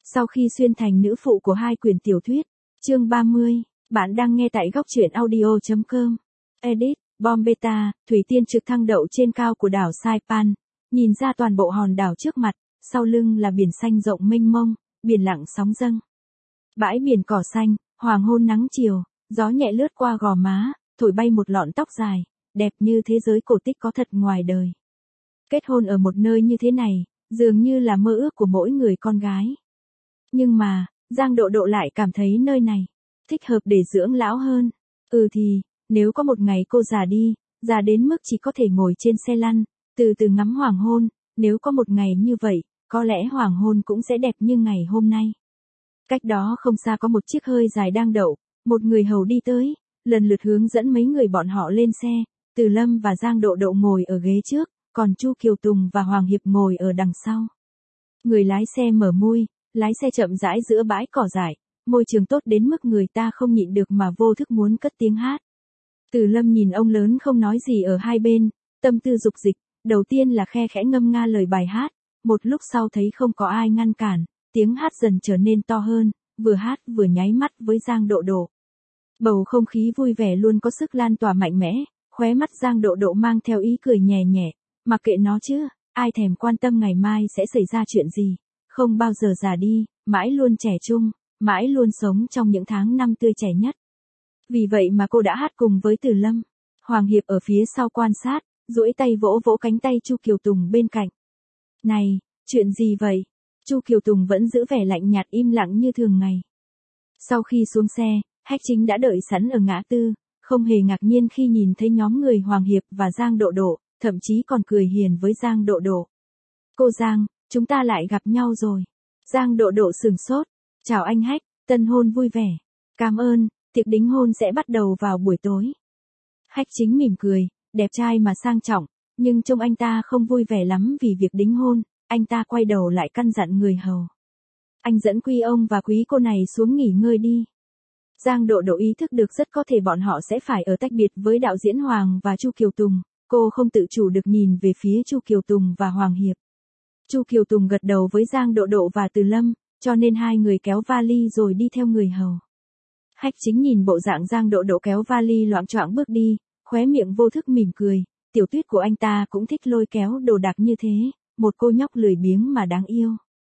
Sau khi xuyên thành nữ phụ của 2 quyển tiểu thuyết, chương 30, bạn đang nghe tại góc truyện audio.com. Edit, bom beta, thủy tiên trực thăng đậu trên cao của đảo Saipan, nhìn ra toàn bộ hòn đảo trước mặt, sau lưng là biển xanh rộng mênh mông, biển lặng sóng dâng. Bãi biển cỏ xanh, hoàng hôn nắng chiều, gió nhẹ lướt qua gò má, thổi bay một lọn tóc dài, đẹp như thế giới cổ tích có thật ngoài đời. Kết hôn ở một nơi như thế này, dường như là mơ ước của mỗi người con gái. Nhưng mà, Giang Độ Độ lại cảm thấy nơi này thích hợp để dưỡng lão hơn. Thì, nếu có một ngày cô già đi, già đến mức chỉ có thể ngồi trên xe lăn, từ từ ngắm hoàng hôn, nếu có một ngày như vậy, có lẽ hoàng hôn cũng sẽ đẹp như ngày hôm nay. Cách đó không xa có một chiếc hơi dài đang đậu, một người hầu đi tới, lần lượt hướng dẫn mấy người bọn họ lên xe, Từ Lâm và Giang Độ Độ ngồi ở ghế trước, còn Chu Kiều Tùng và Hoàng Hiệp ngồi ở đằng sau. Người lái xe mở môi, lái xe chậm rãi giữa bãi cỏ dại, môi trường tốt đến mức người ta không nhịn được mà vô thức muốn cất tiếng hát. Từ Lâm nhìn ông lớn không nói gì ở hai bên, tâm tư dục dịch, đầu tiên là khe khẽ ngâm nga lời bài hát, một lúc sau thấy không có ai ngăn cản, tiếng hát dần trở nên to hơn, vừa hát vừa nháy mắt với Giang Độ Độ. Bầu không khí vui vẻ luôn có sức lan tỏa mạnh mẽ, khóe mắt Giang Độ Độ mang theo ý cười nhẹ nhẹ, mặc kệ nó chứ, ai thèm quan tâm ngày mai sẽ xảy ra chuyện gì, không bao giờ già đi, mãi luôn trẻ trung, mãi luôn sống trong những tháng năm tươi trẻ nhất. Vì vậy mà cô đã hát cùng với Từ Lâm. Hoàng Hiệp ở phía sau quan sát, duỗi tay vỗ vỗ cánh tay Chu Kiều Tùng bên cạnh. Này, chuyện gì vậy? Chu Kiều Tùng vẫn giữ vẻ lạnh nhạt im lặng như thường ngày. Sau khi xuống xe, Hách Chính đã đợi sẵn ở ngã tư, không hề ngạc nhiên khi nhìn thấy nhóm người Hoàng Hiệp và Giang Độ Độ, thậm chí còn cười hiền với Giang Độ Độ. Cô Giang, chúng ta lại gặp nhau rồi. Giang Độ Độ sửng sốt. Chào anh Hách, tân hôn vui vẻ. Cảm ơn, tiệc đính hôn sẽ bắt đầu vào buổi tối. Hách Chính mỉm cười, đẹp trai mà sang trọng, nhưng trông anh ta không vui vẻ lắm vì việc đính hôn, anh ta quay đầu lại căn dặn người hầu. Anh dẫn quý ông và quý cô này xuống nghỉ ngơi đi. Giang Độ Độ ý thức được rất có thể bọn họ sẽ phải ở tách biệt với đạo diễn Hoàng và Chu Kiều Tùng, cô không tự chủ được nhìn về phía Chu Kiều Tùng và Hoàng Hiệp. Chu Kiều Tùng gật đầu với Giang Độ Độ và Từ Lâm, cho nên hai người kéo vali rồi đi theo người hầu. Hách Chính nhìn bộ dạng Giang Độ Độ kéo vali loạng choạng bước đi, khóe miệng vô thức mỉm cười, tiểu tuyết của anh ta cũng thích lôi kéo đồ đạc như thế, một cô nhóc lười biếng mà đáng yêu.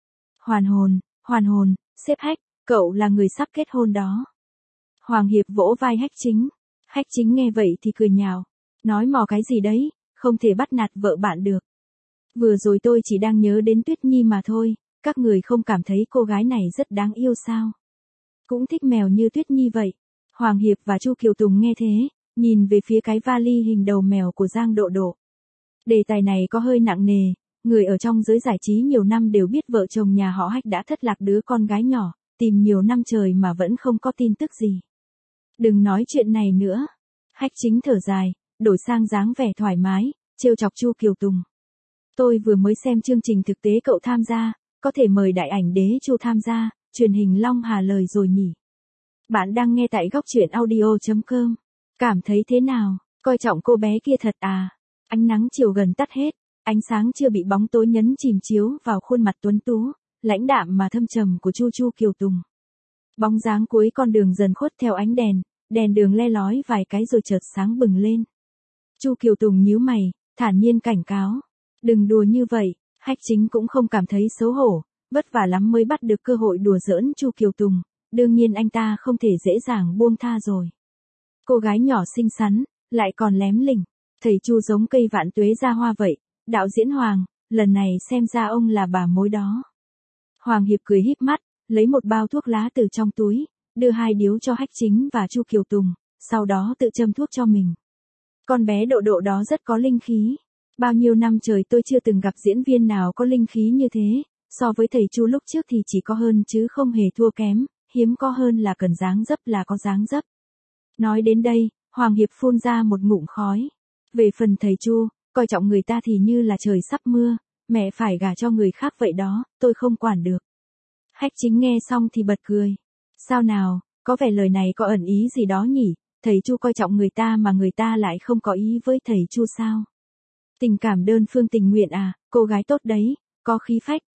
Hoàn hồn, sếp Hách, cậu là người sắp kết hôn đó. Hoàng Hiệp vỗ vai Hách Chính. Hách Chính nghe vậy thì cười nhạo, nói mò cái gì đấy, không thể bắt nạt vợ bạn được. Vừa rồi tôi chỉ đang nhớ đến Tuyết Nhi mà thôi, các người không cảm thấy cô gái này rất đáng yêu sao? Cũng thích mèo như Tuyết Nhi vậy. Hoàng Hiệp và Chu Kiều Tùng nghe thế, nhìn về phía cái vali hình đầu mèo của Giang Độ Độ. Đề tài này có hơi nặng nề, người ở trong giới giải trí nhiều năm đều biết vợ chồng nhà họ Hách đã thất lạc đứa con gái nhỏ, tìm nhiều năm trời mà vẫn không có tin tức gì. Đừng nói chuyện này nữa. Hách Chính thở dài, đổi sang dáng vẻ thoải mái, trêu chọc Chu Kiều Tùng. Tôi vừa mới xem chương trình thực tế cậu tham gia, có thể mời đại ảnh đế Chu tham gia, truyền hình Long Hà lời rồi nhỉ. Bạn đang nghe tại góc truyện audio.com. Cảm thấy thế nào, coi trọng cô bé kia thật à? Ánh nắng chiều gần tắt hết, ánh sáng chưa bị bóng tối nhấn chìm chiếu vào khuôn mặt tuấn tú, lãnh đạm mà thâm trầm của Chu Kiều Tùng. Bóng dáng cuối con đường dần khuất theo ánh đèn đường le lói vài cái rồi chợt sáng bừng lên. Chu Kiều Tùng nhíu mày, thản nhiên cảnh cáo. Đừng đùa như vậy. Hách Chính cũng không cảm thấy xấu hổ, vất vả lắm mới bắt được cơ hội đùa giỡn Chu Kiều Tùng, đương nhiên anh ta không thể dễ dàng buông tha rồi. Cô gái nhỏ xinh xắn, lại còn lém lỉnh, thầy Chu giống cây vạn tuế ra hoa vậy, đạo diễn Hoàng, lần này xem ra ông là bà mối đó. Hoàng Hiệp cười híp mắt, lấy một bao thuốc lá từ trong túi, đưa 2 điếu cho Hách Chính và Chu Kiều Tùng, sau đó tự châm thuốc cho mình. Con bé Độ Độ đó rất có linh khí. Bao nhiêu năm trời tôi chưa từng gặp diễn viên nào có linh khí như thế, so với thầy Chu lúc trước thì chỉ có hơn chứ không hề thua kém, hiếm có hơn là cần dáng dấp là có dáng dấp. Nói đến đây, Hoàng Hiệp phun ra một ngụm khói. Về phần thầy Chu, coi trọng người ta thì như là trời sắp mưa, mẹ phải gả cho người khác vậy đó, tôi không quản được. Hách Chính nghe xong thì bật cười. Sao nào, có vẻ lời này có ẩn ý gì đó nhỉ, thầy Chu coi trọng người ta mà người ta lại không có ý với thầy Chu sao? Tình cảm đơn phương tình nguyện à, cô gái tốt đấy, có khí phách,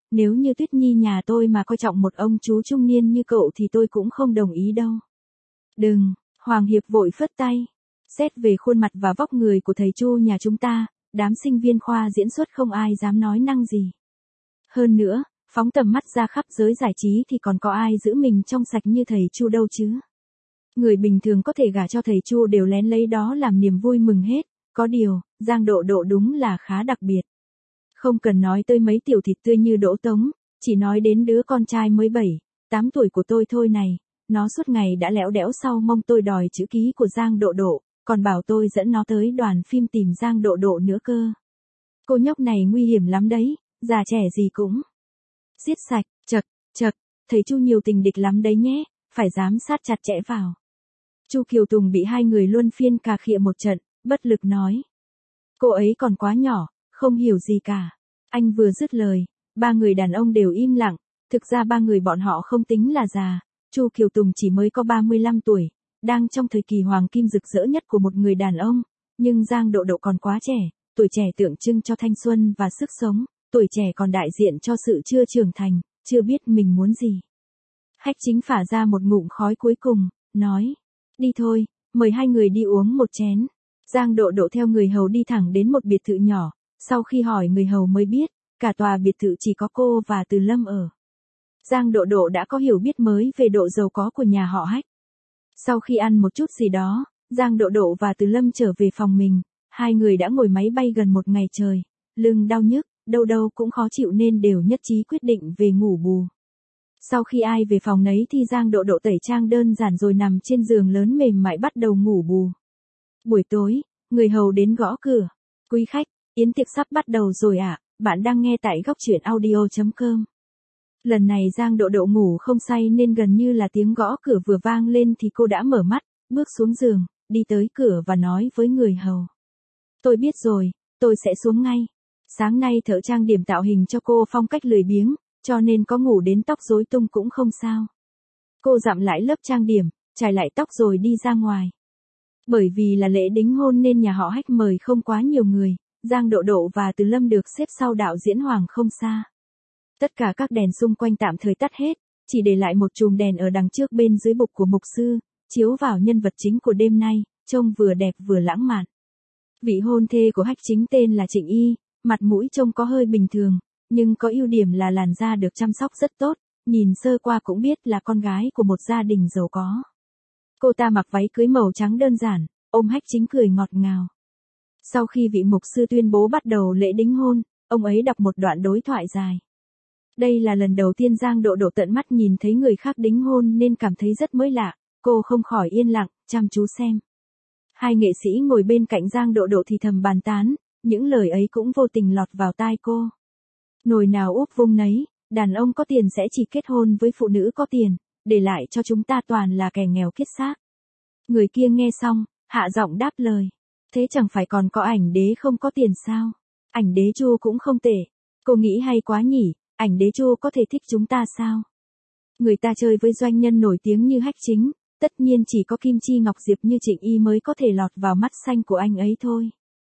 Nếu như Tuyết Nhi nhà tôi mà coi trọng một ông chú trung niên như cậu thì tôi cũng không đồng ý đâu. Đừng, Hoàng Hiệp vội phất tay. Xét về khuôn mặt và vóc người của thầy Chu nhà chúng ta, đám sinh viên khoa diễn xuất không ai dám nói năng gì. Hơn nữa, phóng tầm mắt ra khắp giới giải trí thì còn có ai giữ mình trong sạch như thầy Chu đâu chứ. Người bình thường có thể gả cho thầy Chu đều lén lấy đó làm niềm vui mừng hết, có điều, Giang Độ Độ đúng là khá đặc biệt. Không cần nói tới mấy tiểu thịt tươi như Đỗ Tống, chỉ nói đến đứa con trai mới 7, 8 tuổi của tôi thôi này, nó suốt ngày đã lẽo đẽo sau mông tôi đòi chữ ký của Giang Độ Độ, còn bảo tôi dẫn nó tới đoàn phim tìm Giang Độ Độ nữa cơ. Cô nhóc này nguy hiểm lắm đấy, già trẻ gì cũng giết sạch, chật, thầy Chu nhiều tình địch lắm đấy nhé, phải giám sát chặt chẽ vào. Chu Kiều Tùng bị hai người luân phiên cà khịa một trận, bất lực nói. Cô ấy còn quá nhỏ, không hiểu gì cả. Anh vừa dứt lời, ba người đàn ông đều im lặng, thực ra ba người bọn họ không tính là già, Chu Kiều Tùng chỉ mới có 35 tuổi, đang trong thời kỳ hoàng kim rực rỡ nhất của một người đàn ông, nhưng Giang Độ Độ còn quá trẻ, tuổi trẻ tượng trưng cho thanh xuân và sức sống, tuổi trẻ còn đại diện cho sự chưa trưởng thành, chưa biết mình muốn gì. Hách Chính phả ra một ngụm khói cuối cùng, nói, đi thôi, mời hai người đi uống một chén. Giang Độ Độ theo người hầu đi thẳng đến một biệt thự nhỏ, sau khi hỏi người hầu mới biết, cả tòa biệt thự chỉ có cô và Từ Lâm ở. Giang Độ Độ đã có hiểu biết mới về độ giàu có của nhà họ Hách. Sau khi ăn một chút gì đó, Giang Độ Độ và Từ Lâm trở về phòng mình, hai người đã ngồi máy bay gần một ngày trời, lưng đau nhức, đâu đâu cũng khó chịu nên đều nhất trí quyết định về ngủ bù. Sau khi ai về phòng nấy thì Giang Độ Độ tẩy trang đơn giản rồi nằm trên giường lớn mềm mại bắt đầu ngủ bù. Buổi tối, người hầu đến gõ cửa. Quý khách, yến tiệc sắp bắt đầu rồi ạ, bạn đang nghe tại góc truyện audio.com. Lần này Giang Độ Độ ngủ không say nên gần như là tiếng gõ cửa vừa vang lên thì cô đã mở mắt, bước xuống giường, đi tới cửa và nói với người hầu. Tôi biết rồi, tôi sẽ xuống ngay. Sáng nay thợ trang điểm tạo hình cho cô phong cách lười biếng, cho nên có ngủ đến tóc rối tung cũng không sao. Cô dặm lại lớp trang điểm, chải lại tóc rồi đi ra ngoài. Bởi vì là lễ đính hôn nên nhà họ Hách mời không quá nhiều người, Giang Độ Độ và Từ Lâm được xếp sau đạo diễn Hoàng không xa. Tất cả các đèn xung quanh tạm thời tắt hết, chỉ để lại một chùm đèn ở đằng trước bên dưới bục của mục sư, chiếu vào nhân vật chính của đêm nay, trông vừa đẹp vừa lãng mạn. Vị hôn thê của Hách Chính tên là Trịnh Y, mặt mũi trông có hơi bình thường, nhưng có ưu điểm là làn da được chăm sóc rất tốt, nhìn sơ qua cũng biết là con gái của một gia đình giàu có. Cô ta mặc váy cưới màu trắng đơn giản, ôm Hách Chính cười ngọt ngào. Sau khi vị mục sư tuyên bố bắt đầu lễ đính hôn, ông ấy đọc một đoạn đối thoại dài. Đây là lần đầu tiên Giang Độ Độ tận mắt nhìn thấy người khác đính hôn nên cảm thấy rất mới lạ, cô không khỏi yên lặng, chăm chú xem. Hai nghệ sĩ ngồi bên cạnh Giang Độ Độ thì thầm bàn tán, những lời ấy cũng vô tình lọt vào tai cô. Nồi nào úp vung nấy, đàn ông có tiền sẽ chỉ kết hôn với phụ nữ có tiền, để lại cho chúng ta toàn là kẻ nghèo kiết xác. Người kia nghe xong, hạ giọng đáp lời. Thế chẳng phải còn có ảnh đế không có tiền sao? Ảnh đế Chu cũng không tệ. Cô nghĩ hay quá nhỉ, ảnh đế Chu có thể thích chúng ta sao? Người ta chơi với doanh nhân nổi tiếng như Hách Chính, tất nhiên chỉ có Kim Chi Ngọc Diệp như Trịnh Y mới có thể lọt vào mắt xanh của anh ấy thôi.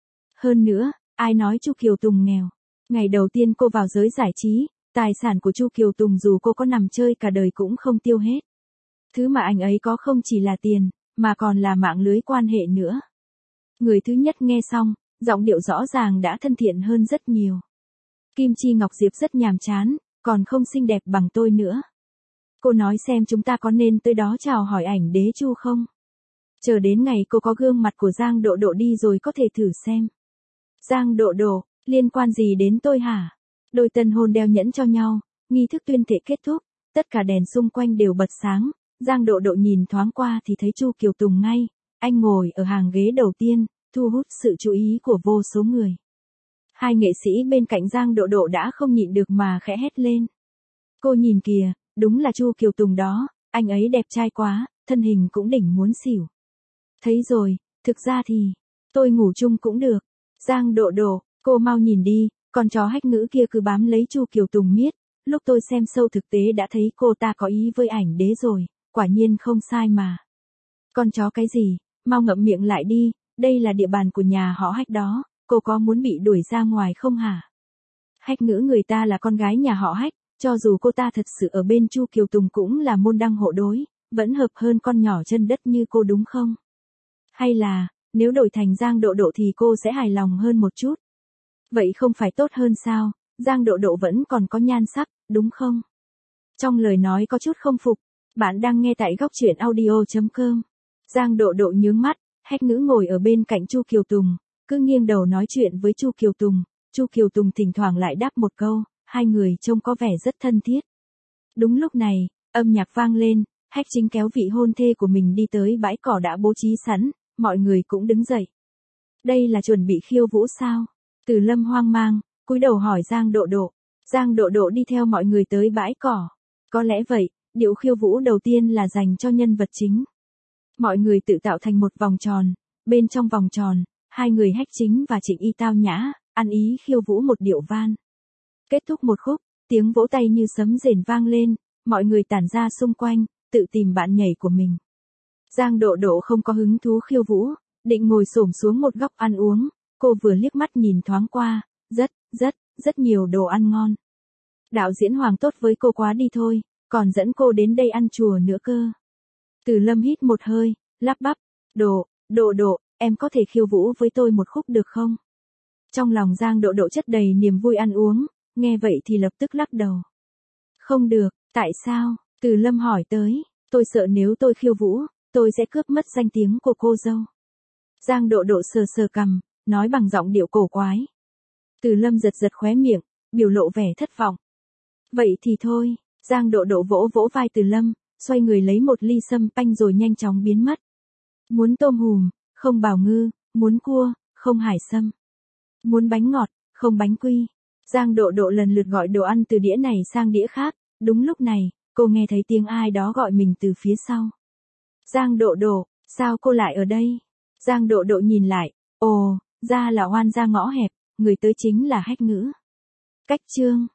Hơn nữa, ai nói Chu Kiều Tùng nghèo? Ngày đầu tiên cô vào giới giải trí, tài sản của Chu Kiều Tùng dù cô có nằm chơi cả đời cũng không tiêu hết. Thứ mà anh ấy có không chỉ là tiền, mà còn là mạng lưới quan hệ nữa. Người thứ nhất nghe xong, giọng điệu rõ ràng đã thân thiện hơn rất nhiều. Kim Chi Ngọc Diệp rất nhàm chán, còn không xinh đẹp bằng tôi nữa. Cô nói xem chúng ta có nên tới đó chào hỏi ảnh đế Chu không? Chờ đến ngày cô có gương mặt của Giang Độ Độ đi rồi có thể thử xem. Giang Độ Độ, liên quan gì đến tôi hả? Đôi tân hôn đeo nhẫn cho nhau, nghi thức tuyên thệ kết thúc, tất cả đèn xung quanh đều bật sáng, Giang Độ Độ nhìn thoáng qua thì thấy Chu Kiều Tùng ngay, anh ngồi ở hàng ghế đầu tiên, thu hút sự chú ý của vô số người. Hai nghệ sĩ bên cạnh Giang Độ Độ đã không nhịn được mà khẽ hét lên. Cô nhìn kìa, đúng là Chu Kiều Tùng đó, anh ấy đẹp trai quá, thân hình cũng đỉnh muốn xỉu. Thấy rồi, thực ra thì, tôi ngủ chung cũng được. Giang Độ Độ, cô mau nhìn đi, con chó Hách Ngữ kia cứ bám lấy Chu Kiều Tùng miết, lúc tôi xem sâu thực tế đã thấy cô ta có ý với ảnh đế rồi, quả nhiên không sai mà. Con chó cái gì, mau ngậm miệng lại đi, đây là địa bàn của nhà họ Hách đó, cô có muốn bị đuổi ra ngoài không hả? Hách Ngữ người ta là con gái nhà họ Hách, cho dù cô ta thật sự ở bên Chu Kiều Tùng cũng là môn đăng hộ đối, vẫn hợp hơn con nhỏ chân đất như cô đúng không? Hay là, nếu đổi thành Giang Độ Độ thì cô sẽ hài lòng hơn một chút. Vậy không phải tốt hơn sao, Giang Độ Độ vẫn còn có nhan sắc, đúng không? Trong lời nói có chút không phục, bạn đang nghe tại góc truyện audio.com. Giang Độ Độ nhướng mắt, Hách Ngữ ngồi ở bên cạnh Chu Kiều Tùng, cứ nghiêng đầu nói chuyện với Chu Kiều Tùng. Chu Kiều Tùng thỉnh thoảng lại đáp một câu, hai người trông có vẻ rất thân thiết. Đúng lúc này, âm nhạc vang lên, Hách Chính kéo vị hôn thê của mình đi tới bãi cỏ đã bố trí sẵn, mọi người cũng đứng dậy. Đây là chuẩn bị khiêu vũ sao? Từ Lâm hoang mang, cúi đầu hỏi Giang Độ Độ. Giang Độ Độ đi theo mọi người tới bãi cỏ. Có lẽ vậy, điệu khiêu vũ đầu tiên là dành cho nhân vật chính. Mọi người tự tạo thành một vòng tròn, bên trong vòng tròn, hai người Hách Chính và Trịnh Y tao nhã, ăn ý khiêu vũ một điệu van. Kết thúc một khúc, tiếng vỗ tay như sấm rền vang lên, mọi người tản ra xung quanh, tự tìm bạn nhảy của mình. Giang Độ Độ không có hứng thú khiêu vũ, định ngồi xổm xuống một góc ăn uống, cô vừa liếc mắt nhìn thoáng qua, rất nhiều đồ ăn ngon. Đạo diễn Hoàng tốt với cô quá đi thôi, còn dẫn cô đến đây ăn chùa nữa cơ. Từ Lâm hít một hơi, lắp bắp, Độ Độ, em có thể khiêu vũ với tôi một khúc được không? Trong lòng Giang Độ Độ chất đầy niềm vui ăn uống, nghe vậy thì lập tức lắc đầu. Không được, tại sao? Từ Lâm hỏi tới, tôi sợ nếu tôi khiêu vũ, tôi sẽ cướp mất danh tiếng của cô dâu. Giang Độ Độ sờ sờ cằm, nói bằng giọng điệu cổ quái. Từ Lâm giật giật khóe miệng, biểu lộ vẻ thất vọng. Vậy thì thôi, Giang Độ Độ vỗ vỗ vai Từ Lâm, xoay người lấy một ly sâm panh rồi nhanh chóng biến mất. Muốn tôm hùm, không bào ngư, muốn cua, không hải sâm. Muốn bánh ngọt, không bánh quy. Giang Độ Độ lần lượt gọi đồ ăn từ đĩa này sang đĩa khác, đúng lúc này, cô nghe thấy tiếng ai đó gọi mình từ phía sau. Giang Độ Độ, sao cô lại ở đây? Giang Độ Độ nhìn lại, ồ, ra là oan gia ngõ hẹp, người tới chính là Hách Ngữ. Cách chương